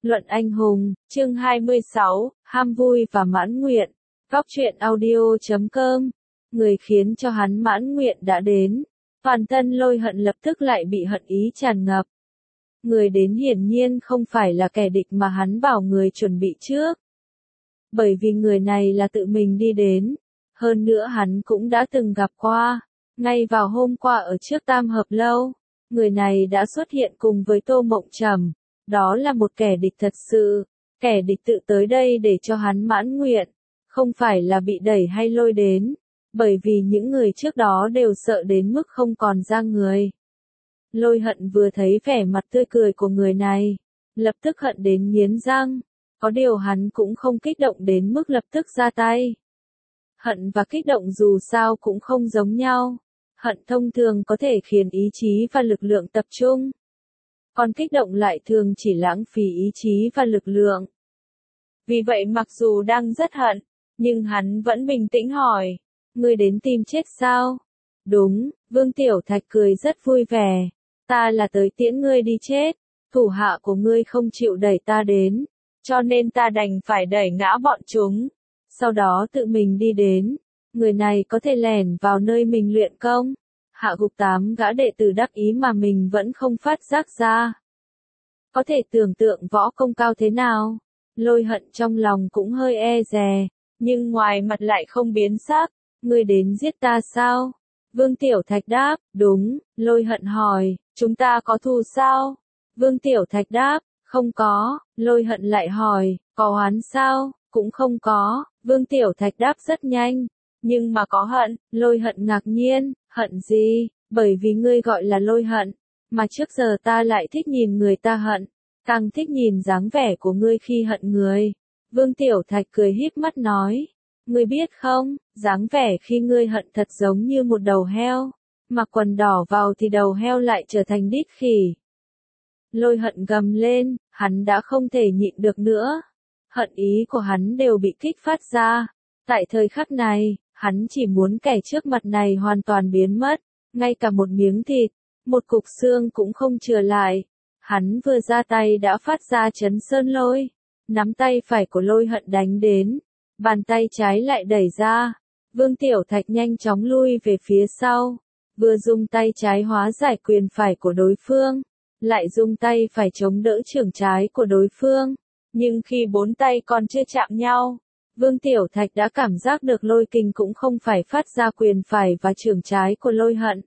Luận anh hùng, chương 26, ham vui và mãn nguyện. Góc truyện audio.com. Người khiến cho hắn mãn nguyện đã đến. Toàn thân Lôi Hận lập tức lại bị hận ý tràn ngập. Người đến hiển nhiên không phải là kẻ địch mà hắn bảo người chuẩn bị trước. Bởi vì người này là tự mình đi đến. Hơn nữa hắn cũng đã từng gặp qua. Ngay vào hôm qua ở trước Tam Hợp Lâu, người này đã xuất hiện cùng với Tô Mộng Trầm. Đó là một kẻ địch thật sự, kẻ địch tự tới đây để cho hắn mãn nguyện, không phải là bị đẩy hay lôi đến, bởi vì những người trước đó đều sợ đến mức không còn ra người. Lôi Hận vừa thấy vẻ mặt tươi cười của người này, lập tức hận đến nghiến răng, có điều hắn cũng không kích động đến mức lập tức ra tay. Hận và kích động dù sao cũng không giống nhau, hận thông thường có thể khiến ý chí và lực lượng tập trung. Còn kích động lại thường chỉ lãng phí ý chí và lực lượng. Vì vậy mặc dù đang rất hận, nhưng hắn vẫn bình tĩnh hỏi, ngươi đến tìm chết sao? Đúng, Vương Tiểu Thạch cười rất vui vẻ, ta là tới tiễn ngươi đi chết, thủ hạ của ngươi không chịu đẩy ta đến, cho nên ta đành phải đẩy ngã bọn chúng, sau đó tự mình đi đến, người này có thể lẻn vào nơi mình luyện công. Hạ gục 8 gã đệ tử đắc ý mà mình vẫn không phát giác ra. Có thể tưởng tượng võ công cao thế nào, Lôi Hận trong lòng cũng hơi e dè, nhưng ngoài mặt lại không biến sắc, ngươi đến giết ta sao? Vương Tiểu Thạch đáp, đúng, Lôi Hận hỏi, chúng ta có thù sao? Vương Tiểu Thạch đáp, không có, Lôi Hận lại hỏi, có oán sao? Cũng không có, Vương Tiểu Thạch đáp rất nhanh. Nhưng mà có hận, Lôi Hận ngạc nhiên, hận gì, bởi vì ngươi gọi là Lôi Hận, mà trước giờ ta lại thích nhìn người ta hận, càng thích nhìn dáng vẻ của ngươi khi hận người. Vương Tiểu Thạch cười híp mắt nói, ngươi biết không, dáng vẻ khi ngươi hận thật giống như một đầu heo, mặc quần đỏ vào thì đầu heo lại trở thành đít khỉ. Lôi Hận gầm lên, hắn đã không thể nhịn được nữa, hận ý của hắn đều bị kích phát ra, tại thời khắc này. Hắn chỉ muốn kẻ trước mặt này hoàn toàn biến mất, ngay cả một miếng thịt, một cục xương cũng không chừa lại. Hắn vừa ra tay đã phát ra chấn sơn lôi, nắm tay phải của Lôi Hận đánh đến, bàn tay trái lại đẩy ra. Vương Tiểu Thạch nhanh chóng lui về phía sau, vừa dùng tay trái hóa giải quyền phải của đối phương, lại dùng tay phải chống đỡ chưởng trái của đối phương. Nhưng khi bốn tay còn chưa chạm nhau, Vương Tiểu Thạch đã cảm giác được lôi kình cũng không phải phát ra quyền phải và chưởng trái của Lôi Hận,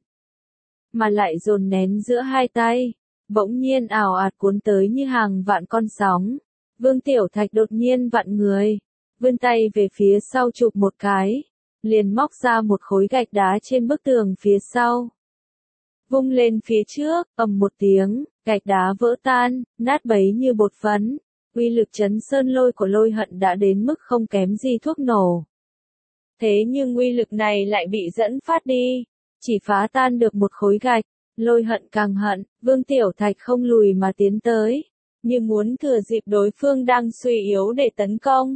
mà lại dồn nén giữa hai tay, bỗng nhiên ào ạt cuốn tới như hàng vạn con sóng. Vương Tiểu Thạch đột nhiên vặn người, vươn tay về phía sau chụp một cái, liền móc ra một khối gạch đá trên bức tường phía sau. Vung lên phía trước, ầm một tiếng, gạch đá vỡ tan, nát bấy như bột phấn. Uy lực chấn sơn lôi của Lôi Hận đã đến mức không kém gì thuốc nổ. Thế nhưng uy lực này lại bị dẫn phát đi, chỉ phá tan được một khối gạch. Lôi Hận càng hận, Vương Tiểu Thạch không lùi mà tiến tới, như muốn thừa dịp đối phương đang suy yếu để tấn công.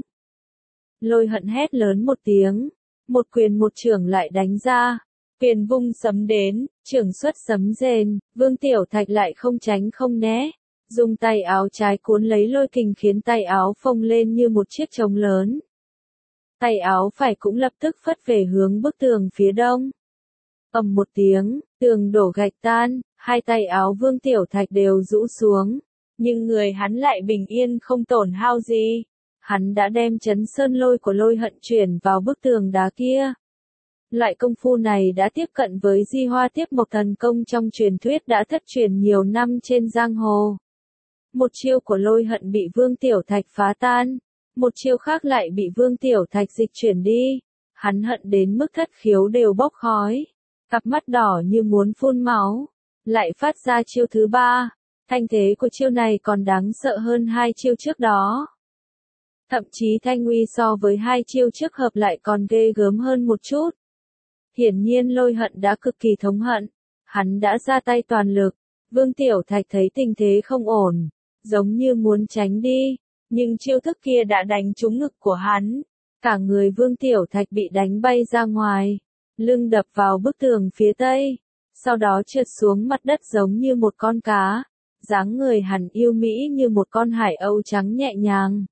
Lôi Hận hét lớn một tiếng, một quyền một chưởng lại đánh ra, quyền vung sấm đến, chưởng xuất sấm rền, Vương Tiểu Thạch lại không tránh không né. Dùng tay áo trái cuốn lấy lôi kình khiến tay áo phồng lên như một chiếc trống lớn. Tay áo phải cũng lập tức phất về hướng bức tường phía đông. Ầm một tiếng, tường đổ gạch tan, hai tay áo Vương Tiểu Thạch đều rũ xuống. Nhưng người hắn lại bình yên không tổn hao gì. Hắn đã đem chấn sơn lôi của Lôi Hận chuyển vào bức tường đá kia. Loại công phu này đã tiếp cận với Di Hoa Tiếp Mộc thần công trong truyền thuyết đã thất truyền nhiều năm trên giang hồ. Một chiêu của Lôi Hận bị Vương Tiểu Thạch phá tan, một chiêu khác lại bị Vương Tiểu Thạch dịch chuyển đi. Hắn hận đến mức thất khiếu đều bốc khói, cặp mắt đỏ như muốn phun máu, lại phát ra chiêu thứ ba. Thanh thế của chiêu này còn đáng sợ hơn hai chiêu trước đó. Thậm chí thanh uy so với hai chiêu trước hợp lại còn ghê gớm hơn một chút. Hiển nhiên Lôi Hận đã cực kỳ thống hận, hắn đã ra tay toàn lực. Vương Tiểu Thạch thấy tình thế không ổn, giống như muốn tránh đi, nhưng chiêu thức kia đã đánh trúng ngực của hắn. Cả người Vương Tiểu Thạch bị đánh bay ra ngoài, lưng đập vào bức tường phía tây, sau đó trượt xuống mặt đất giống như một con cá, dáng người hắn yêu mỹ như một con hải âu trắng nhẹ nhàng.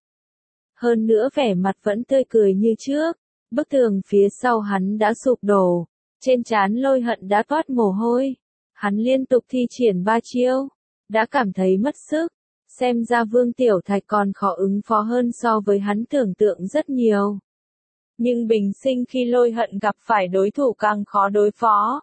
Hơn nữa vẻ mặt vẫn tươi cười như trước, bức tường phía sau hắn đã sụp đổ, trên trán Lôi Hận đã toát mồ hôi. Hắn liên tục thi triển 3 chiêu, đã cảm thấy mất sức, xem ra Vương Tiểu Thạch còn khó ứng phó hơn so với hắn tưởng tượng rất nhiều. Nhưng bình sinh khi Lôi Hận gặp phải đối thủ càng khó đối phó.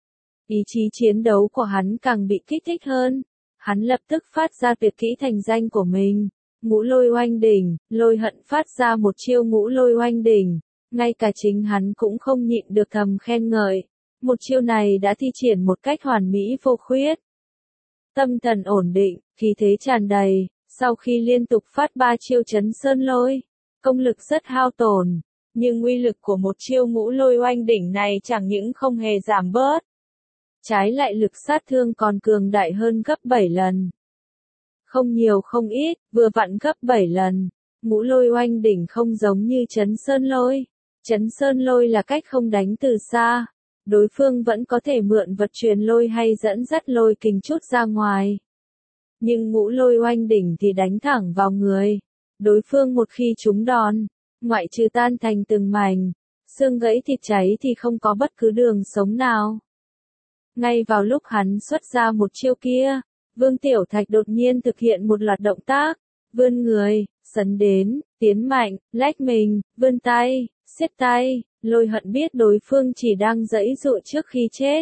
Ý chí chiến đấu của hắn càng bị kích thích hơn, hắn lập tức phát ra tuyệt kỹ thành danh của mình, Ngũ Lôi Oanh Đỉnh. Lôi Hận phát ra một chiêu Ngũ Lôi Oanh Đỉnh, ngay cả chính hắn cũng không nhịn được thầm khen ngợi, một chiêu này đã thi triển một cách hoàn mỹ vô khuyết. Tâm thần ổn định, khí thế tràn đầy, sau khi liên tục phát 3 chiêu chấn sơn lôi, công lực rất hao tổn, nhưng uy lực của một chiêu Ngũ Lôi Oanh Đỉnh này chẳng những không hề giảm bớt, trái lại lực sát thương còn cường đại hơn gấp 7 lần. Không nhiều không ít, vừa vặn gấp 7 lần. Ngũ Lôi Oanh Đỉnh không giống như chấn sơn lôi. Chấn sơn lôi là cách không đánh từ xa. Đối phương vẫn có thể mượn vật truyền lôi hay dẫn dắt lôi kình chút ra ngoài. Nhưng Ngũ Lôi Oanh Đỉnh thì đánh thẳng vào người. Đối phương một khi trúng đòn, ngoại trừ tan thành từng mảnh, xương gãy thịt cháy thì không có bất cứ đường sống nào. Ngay vào lúc hắn xuất ra một chiêu kia, Vương Tiểu Thạch đột nhiên thực hiện một loạt động tác, vươn người, sấn đến, tiến mạnh, lách mình, vươn tay, siết tay. Lôi Hận biết đối phương chỉ đang giãy giụa trước khi chết.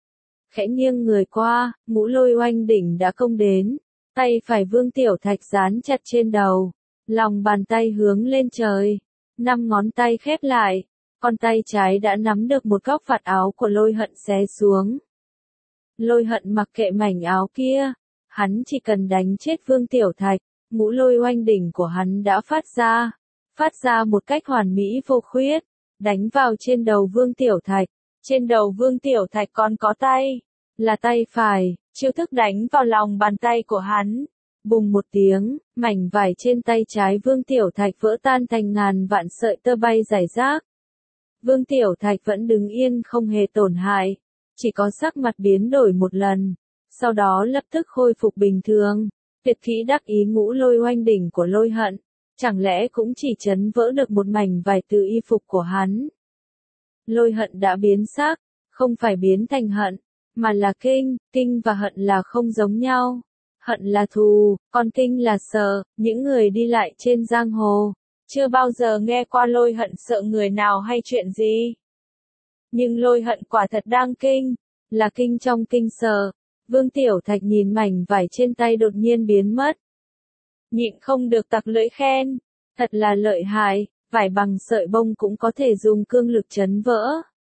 Khẽ nghiêng người qua, Ngũ Lôi Oanh Đỉnh đã công đến, tay phải Vương Tiểu Thạch dán chặt trên đầu, lòng bàn tay hướng lên trời, 5 ngón tay khép lại, con tay trái đã nắm được một góc vạt áo của Lôi Hận xé xuống. Lôi Hận mặc kệ mảnh áo kia, hắn chỉ cần đánh chết Vương Tiểu Thạch, Ngũ Lôi Oanh Đỉnh của hắn đã phát ra một cách hoàn mỹ vô khuyết, đánh vào trên đầu Vương Tiểu Thạch. Trên đầu Vương Tiểu Thạch còn có tay, là tay phải, chiêu thức đánh vào lòng bàn tay của hắn. Bùng một tiếng, mảnh vải trên tay trái Vương Tiểu Thạch vỡ tan thành ngàn vạn sợi tơ bay rải rác. Vương Tiểu Thạch vẫn đứng yên không hề tổn hại, chỉ có sắc mặt biến đổi một lần, sau đó lập tức khôi phục bình thường. Tuyệt kỹ đắc ý Ngũ Lôi Oanh Đỉnh của Lôi Hận, chẳng lẽ cũng chỉ chấn vỡ được một mảnh vải từ y phục của hắn. Lôi Hận đã biến sắc, không phải biến thành hận, mà là kinh. Kinh và hận là không giống nhau. Hận là thù, còn kinh là sợ. Những người đi lại trên giang hồ, chưa bao giờ nghe qua Lôi Hận sợ người nào hay chuyện gì. Nhưng Lôi Hận quả thật đang kinh, là kinh trong kinh sợ. Vương Tiểu Thạch nhìn mảnh vải trên tay đột nhiên biến mất, nhịn không được tặc lưỡi khen, thật là lợi hại, vải bằng sợi bông cũng có thể dùng cương lực chấn vỡ.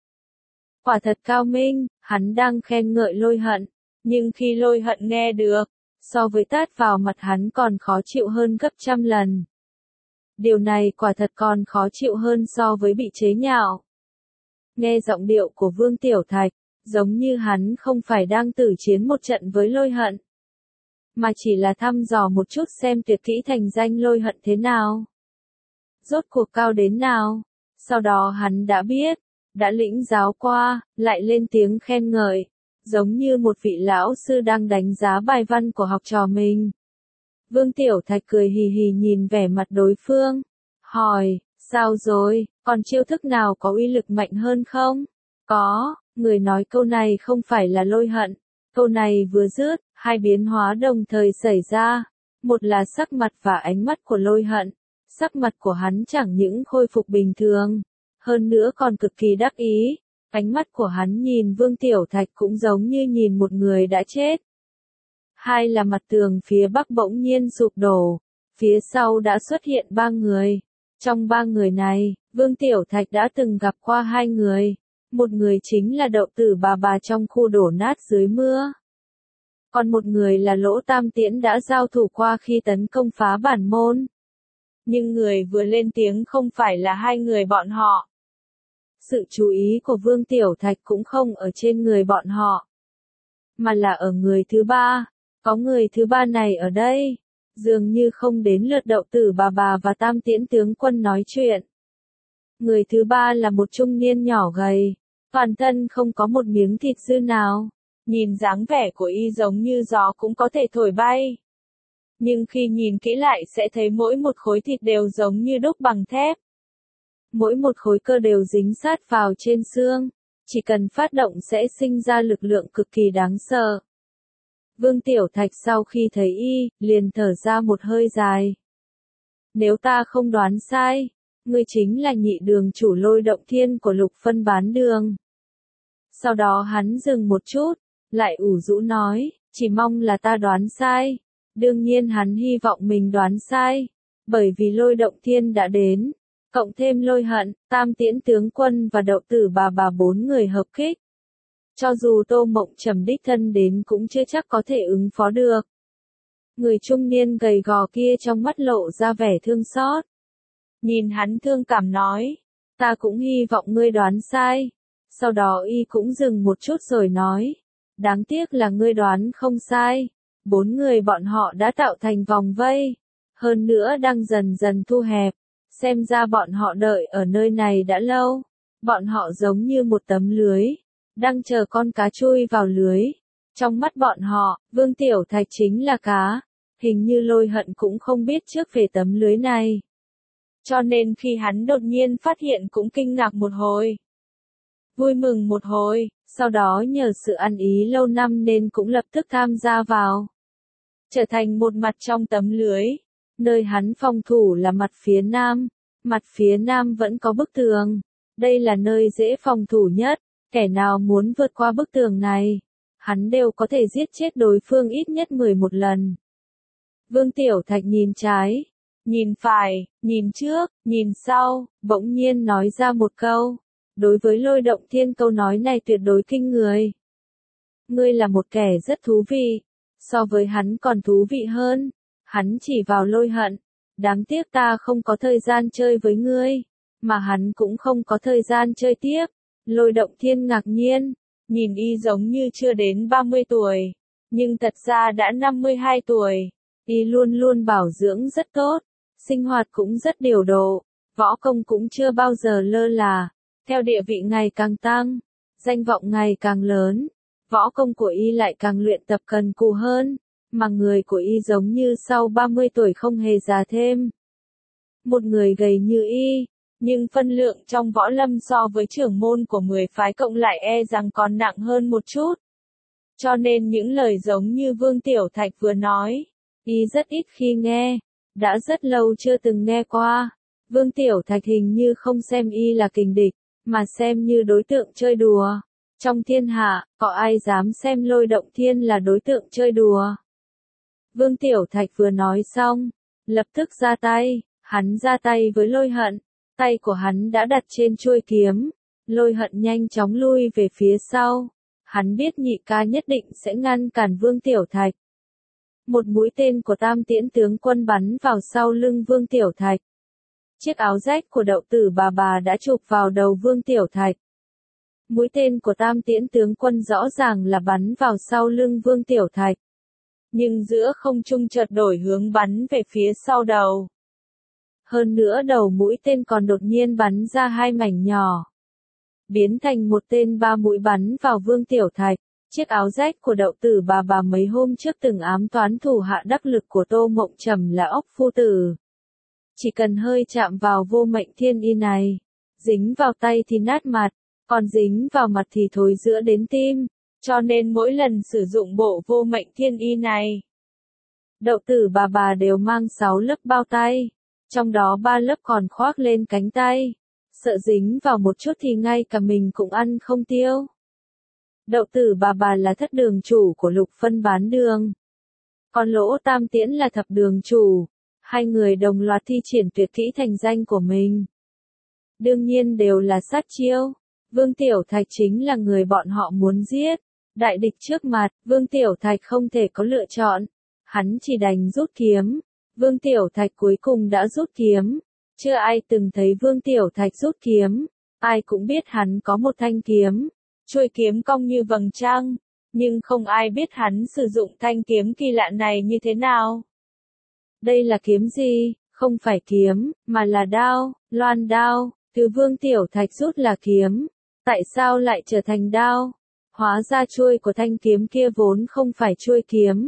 Quả thật cao minh, hắn đang khen ngợi Lôi Hận, nhưng khi Lôi Hận nghe được, so với tát vào mặt hắn còn khó chịu hơn gấp trăm lần. Điều này quả thật còn khó chịu hơn so với bị chế nhạo. Nghe giọng điệu của Vương Tiểu Thạch, giống như hắn không phải đang tử chiến một trận với Lôi Hận, mà chỉ là thăm dò một chút xem tuyệt kỹ thành danh Lôi Hận thế nào. Rốt cuộc cao đến nào. Sau đó hắn đã biết, đã lĩnh giáo qua, lại lên tiếng khen ngợi, giống như một vị lão sư đang đánh giá bài văn của học trò mình. Vương Tiểu Thạch cười hì hì nhìn vẻ mặt đối phương, hỏi, sao rồi, còn chiêu thức nào có uy lực mạnh hơn không? Có. Người nói câu này không phải là Lôi Hận. Câu này vừa dứt, hai biến hóa đồng thời xảy ra. Một là sắc mặt và ánh mắt của Lôi Hận. Sắc mặt của hắn chẳng những khôi phục bình thường, hơn nữa còn cực kỳ đắc ý. Ánh mắt của hắn nhìn Vương Tiểu Thạch cũng giống như nhìn một người đã chết. Hai là mặt tường phía bắc bỗng nhiên sụp đổ. Phía sau đã xuất hiện 3 người. Trong 3 người này, Vương Tiểu Thạch đã từng gặp qua 2 người. Một người chính là Đậu Tử bà trong khu đổ nát dưới mưa. Còn một người là Lỗ Tam Tiễn đã giao thủ qua khi tấn công phá bản môn. Nhưng người vừa lên tiếng không phải là 2 người bọn họ. Sự chú ý của Vương Tiểu Thạch cũng không ở trên người bọn họ, mà là ở người thứ 3. Có người thứ 3 này ở đây, dường như không đến lượt Đậu Tử bà và Tam Tiễn tướng quân nói chuyện. Người thứ 3 là một trung niên nhỏ gầy, toàn thân không có một miếng thịt dư nào, Nhìn dáng vẻ của y giống như gió cũng có thể thổi bay. Nhưng khi nhìn kỹ lại sẽ thấy mỗi một khối thịt đều giống như đúc bằng thép. Mỗi một khối cơ đều dính sát vào trên xương, chỉ cần phát động sẽ sinh ra lực lượng cực kỳ đáng sợ. Vương Tiểu Thạch sau khi thấy y, liền thở ra một hơi dài. Nếu ta không đoán sai, ngươi chính là nhị đường chủ Lôi Động Thiên của Lục Phân Bán Đường. Sau đó hắn dừng một chút, lại ủ rũ nói, chỉ mong là ta đoán sai. Đương nhiên hắn hy vọng mình đoán sai, bởi vì Lôi Động Thiên đã đến, cộng thêm Lôi Hận, Tam Tiễn tướng quân và Đậu Tử bà 4 người hợp kích. Cho dù Tô Mộng Trầm đích thân đến cũng chưa chắc có thể ứng phó được. Người trung niên gầy gò kia trong mắt lộ ra vẻ thương xót. Nhìn hắn thương cảm nói, ta cũng hy vọng ngươi đoán sai. Sau đó y cũng dừng một chút rồi nói, đáng tiếc là ngươi đoán không sai. 4 người bọn họ đã tạo thành vòng vây, hơn nữa đang dần dần thu hẹp. Xem ra bọn họ đợi ở nơi này đã lâu. Bọn họ giống như một tấm lưới, đang chờ con cá chui vào lưới. Trong mắt bọn họ, Vương Tiểu Thạch chính là cá. Hình như Lôi Hận cũng không biết trước về tấm lưới này. Cho nên khi hắn đột nhiên phát hiện cũng kinh ngạc một hồi. Vui mừng một hồi, sau đó nhờ sự ăn ý lâu năm nên cũng lập tức tham gia vào. Trở thành một mặt trong tấm lưới. Nơi hắn phòng thủ là mặt phía nam vẫn có bức tường. Đây là nơi dễ phòng thủ nhất, kẻ nào muốn vượt qua bức tường này, hắn đều có thể giết chết đối phương ít nhất 11 lần. Vương Tiểu Thạch nhìn trái, nhìn phải, nhìn trước, nhìn sau, bỗng nhiên nói ra một câu. Đối với Lôi Động Thiên câu nói này tuyệt đối kinh người. Ngươi là một kẻ rất thú vị, so với hắn còn thú vị hơn. Hắn chỉ vào Lôi Hận, đáng tiếc ta không có thời gian chơi với ngươi, mà hắn cũng không có thời gian chơi tiếp. Lôi Động Thiên ngạc nhiên, nhìn y giống như chưa đến 30 tuổi, nhưng thật ra đã 52 tuổi. Y luôn luôn bảo dưỡng rất tốt, sinh hoạt cũng rất điều độ, võ công cũng chưa bao giờ lơ là. Theo địa vị ngày càng tăng, danh vọng ngày càng lớn, võ công của y lại càng luyện tập cần cù hơn, mà người của y giống như sau 30 tuổi không hề già thêm. Một người gầy như y, nhưng phân lượng trong võ lâm so với trưởng môn của 10 phái cộng lại e rằng còn nặng hơn một chút. Cho nên những lời giống như Vương Tiểu Thạch vừa nói, y rất ít khi nghe, đã rất lâu chưa từng nghe qua. Vương Tiểu Thạch hình như không xem y là kình địch, mà xem như đối tượng chơi đùa. Trong thiên hạ, có ai dám xem Lôi Động Thiên là đối tượng chơi đùa? Vương Tiểu Thạch vừa nói xong, lập tức ra tay, hắn ra tay với Lôi Hận, tay của hắn đã đặt trên chuôi kiếm, Lôi Hận nhanh chóng lui về phía sau, hắn biết nhị ca nhất định sẽ ngăn cản Vương Tiểu Thạch. Một mũi tên của Tam Tiễn tướng quân bắn vào sau lưng Vương Tiểu Thạch. Chiếc áo rách của Đậu Tử bà đã chụp vào đầu Vương Tiểu Thạch. Mũi tên của Tam Tiễn tướng quân rõ ràng là bắn vào sau lưng Vương Tiểu Thạch. Nhưng giữa không trung chợt đổi hướng bắn về phía sau đầu. Hơn nữa đầu mũi tên còn đột nhiên bắn ra 2 mảnh nhỏ. Biến thành một tên 3 mũi bắn vào Vương Tiểu Thạch. Chiếc áo rách của Đậu Tử bà mấy hôm trước từng ám toán thủ hạ đắc lực của Tô Mộng Trầm là Ốc Phu Tử. Chỉ cần hơi chạm vào Vô Mệnh Thiên Y này, dính vào tay thì nát mặt, còn dính vào mặt thì thối rữa đến tim, cho nên mỗi lần sử dụng bộ Vô Mệnh Thiên Y này, Đậu Tử bà đều mang 6 lớp bao tay, trong đó 3 lớp còn khoác lên cánh tay, sợ dính vào một chút thì ngay cả mình cũng ăn không tiêu. Đậu Tử bà là thất đường chủ của Lục Phân Bán Đường, còn Lỗ Tam Tiễn là thập đường chủ. Hai người đồng loạt thi triển tuyệt kỹ thành danh của mình. Đương nhiên đều là sát chiêu. Vương Tiểu Thạch chính là người bọn họ muốn giết. Đại địch trước mặt, Vương Tiểu Thạch không thể có lựa chọn. Hắn chỉ đành rút kiếm. Vương Tiểu Thạch cuối cùng đã rút kiếm. Chưa ai từng thấy Vương Tiểu Thạch rút kiếm. Ai cũng biết hắn có một thanh kiếm. Chuôi kiếm cong như vầng trăng. Nhưng không ai biết hắn sử dụng thanh kiếm kỳ lạ này như thế nào. Đây là kiếm gì? Không phải kiếm, mà là đao, loan đao. Thứ Vương Tiểu Thạch rút là kiếm. Tại sao lại trở thành đao? Hóa ra chuôi của thanh kiếm kia vốn không phải chuôi kiếm,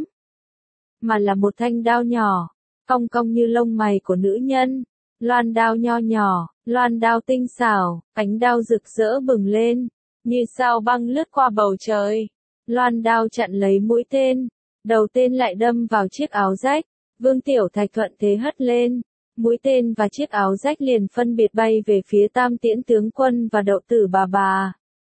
mà là một thanh đao nhỏ, cong cong như lông mày của nữ nhân. Loan đao nho nhỏ, loan đao tinh xảo, ánh đao rực rỡ bừng lên, như sao băng lướt qua bầu trời. Loan đao chặn lấy mũi tên, đầu tên lại đâm vào chiếc áo rách. Vương Tiểu Thạch thuận thế hất lên, mũi tên và chiếc áo rách liền phân biệt bay về phía Tam Tiễn tướng quân và Đậu Tử bà bà.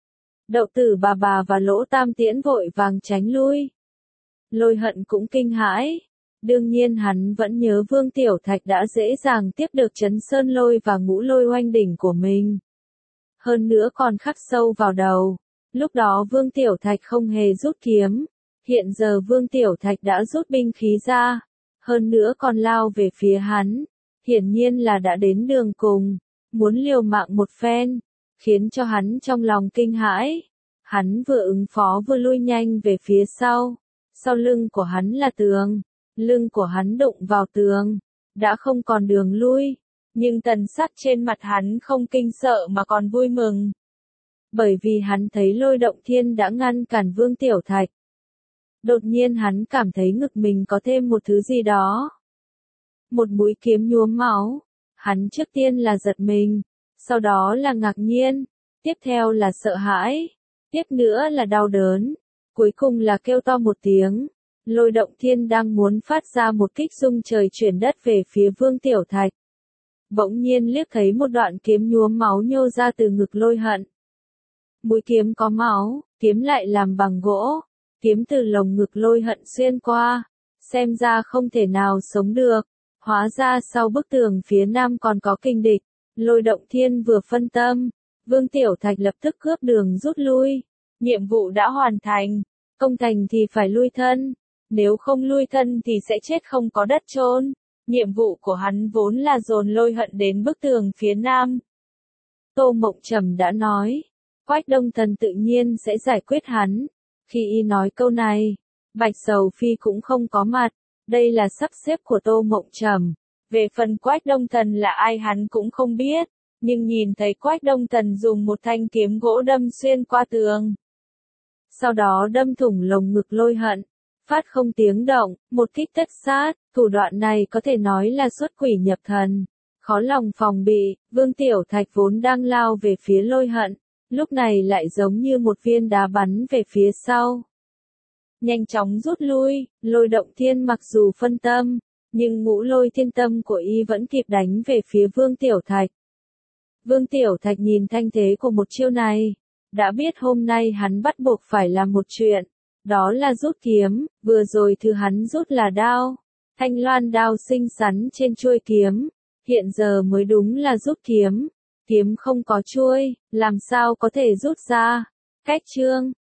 Đậu Tử bà bà và Lỗ Tam Tiễn vội vàng tránh lui. Lôi Hận cũng kinh hãi. Đương nhiên hắn vẫn nhớ Vương Tiểu Thạch đã dễ dàng tiếp được Trấn Sơn Lôi và Ngũ Lôi Oanh đỉnh của mình. Hơn nữa còn khắc sâu vào đầu. Lúc đó Vương Tiểu Thạch không hề rút kiếm. Hiện giờ Vương Tiểu Thạch đã rút binh khí ra. Hơn nữa còn lao về phía hắn. Hiển nhiên là đã đến đường cùng. Muốn liều mạng một phen. Khiến cho hắn trong lòng kinh hãi. Hắn vừa ứng phó vừa lui nhanh về phía sau. Sau lưng của hắn là tường. Lưng của hắn đụng vào tường. Đã không còn đường lui. Nhưng thần sắc trên mặt hắn không kinh sợ mà còn vui mừng. Bởi vì hắn thấy Lôi Động Thiên đã ngăn cản Vương Tiểu Thạch. Đột nhiên hắn cảm thấy ngực mình có thêm một thứ gì đó. Một mũi kiếm nhuốm máu. Hắn trước tiên là giật mình. Sau đó là ngạc nhiên. Tiếp theo là sợ hãi. Tiếp nữa là đau đớn. Cuối cùng là kêu to một tiếng. Lôi Động Thiên đang muốn phát ra một kích rung trời chuyển đất về phía Vương Tiểu Thạch. Bỗng nhiên liếc thấy một đoạn kiếm nhuốm máu nhô ra từ ngực Lôi Hận. Mũi kiếm có máu, kiếm lại làm bằng gỗ. Kiếm từ lồng ngực Lôi Hận xuyên qua. Xem ra không thể nào sống được. Hóa ra sau bức tường phía nam còn có kình địch. Lôi Động Thiên vừa phân tâm. Vương Tiểu Thạch lập tức cướp đường rút lui. Nhiệm vụ đã hoàn thành. Công thành thì phải lui thân. Nếu không lui thân thì sẽ chết không có đất chôn. Nhiệm vụ của hắn vốn là dồn Lôi Hận đến bức tường phía nam. Tô Mộng Trầm đã nói, Quách Đông Thần tự nhiên sẽ giải quyết hắn. Khi y nói câu này, Bạch Sầu Phi cũng không có mặt. Đây là sắp xếp của Tô Mộng Trầm. Về phần Quách Đông Thần là ai hắn cũng không biết. Nhưng nhìn thấy Quách Đông Thần dùng một thanh kiếm gỗ đâm xuyên qua tường. Sau đó đâm thủng lồng ngực Lôi Hận. Phát không tiếng động, một kích tất sát, thủ đoạn này có thể nói là xuất quỷ nhập thần. Khó lòng phòng bị, Vương Tiểu Thạch vốn đang lao về phía Lôi Hận, lúc này lại giống như một viên đá bắn về phía sau. Nhanh chóng rút lui, Lôi Động Thiên mặc dù phân tâm, nhưng Ngũ Lôi Thiên Tâm của y vẫn kịp đánh về phía Vương Tiểu Thạch. Vương Tiểu Thạch nhìn thanh thế của một chiêu này, đã biết hôm nay hắn bắt buộc phải làm một chuyện. Đó là rút kiếm, vừa rồi thứ hắn rút là đao. Thanh loan đao xinh xắn trên chuôi kiếm. Hiện giờ mới đúng là rút kiếm. Kiếm không có chuôi, làm sao có thể rút ra. Cách chương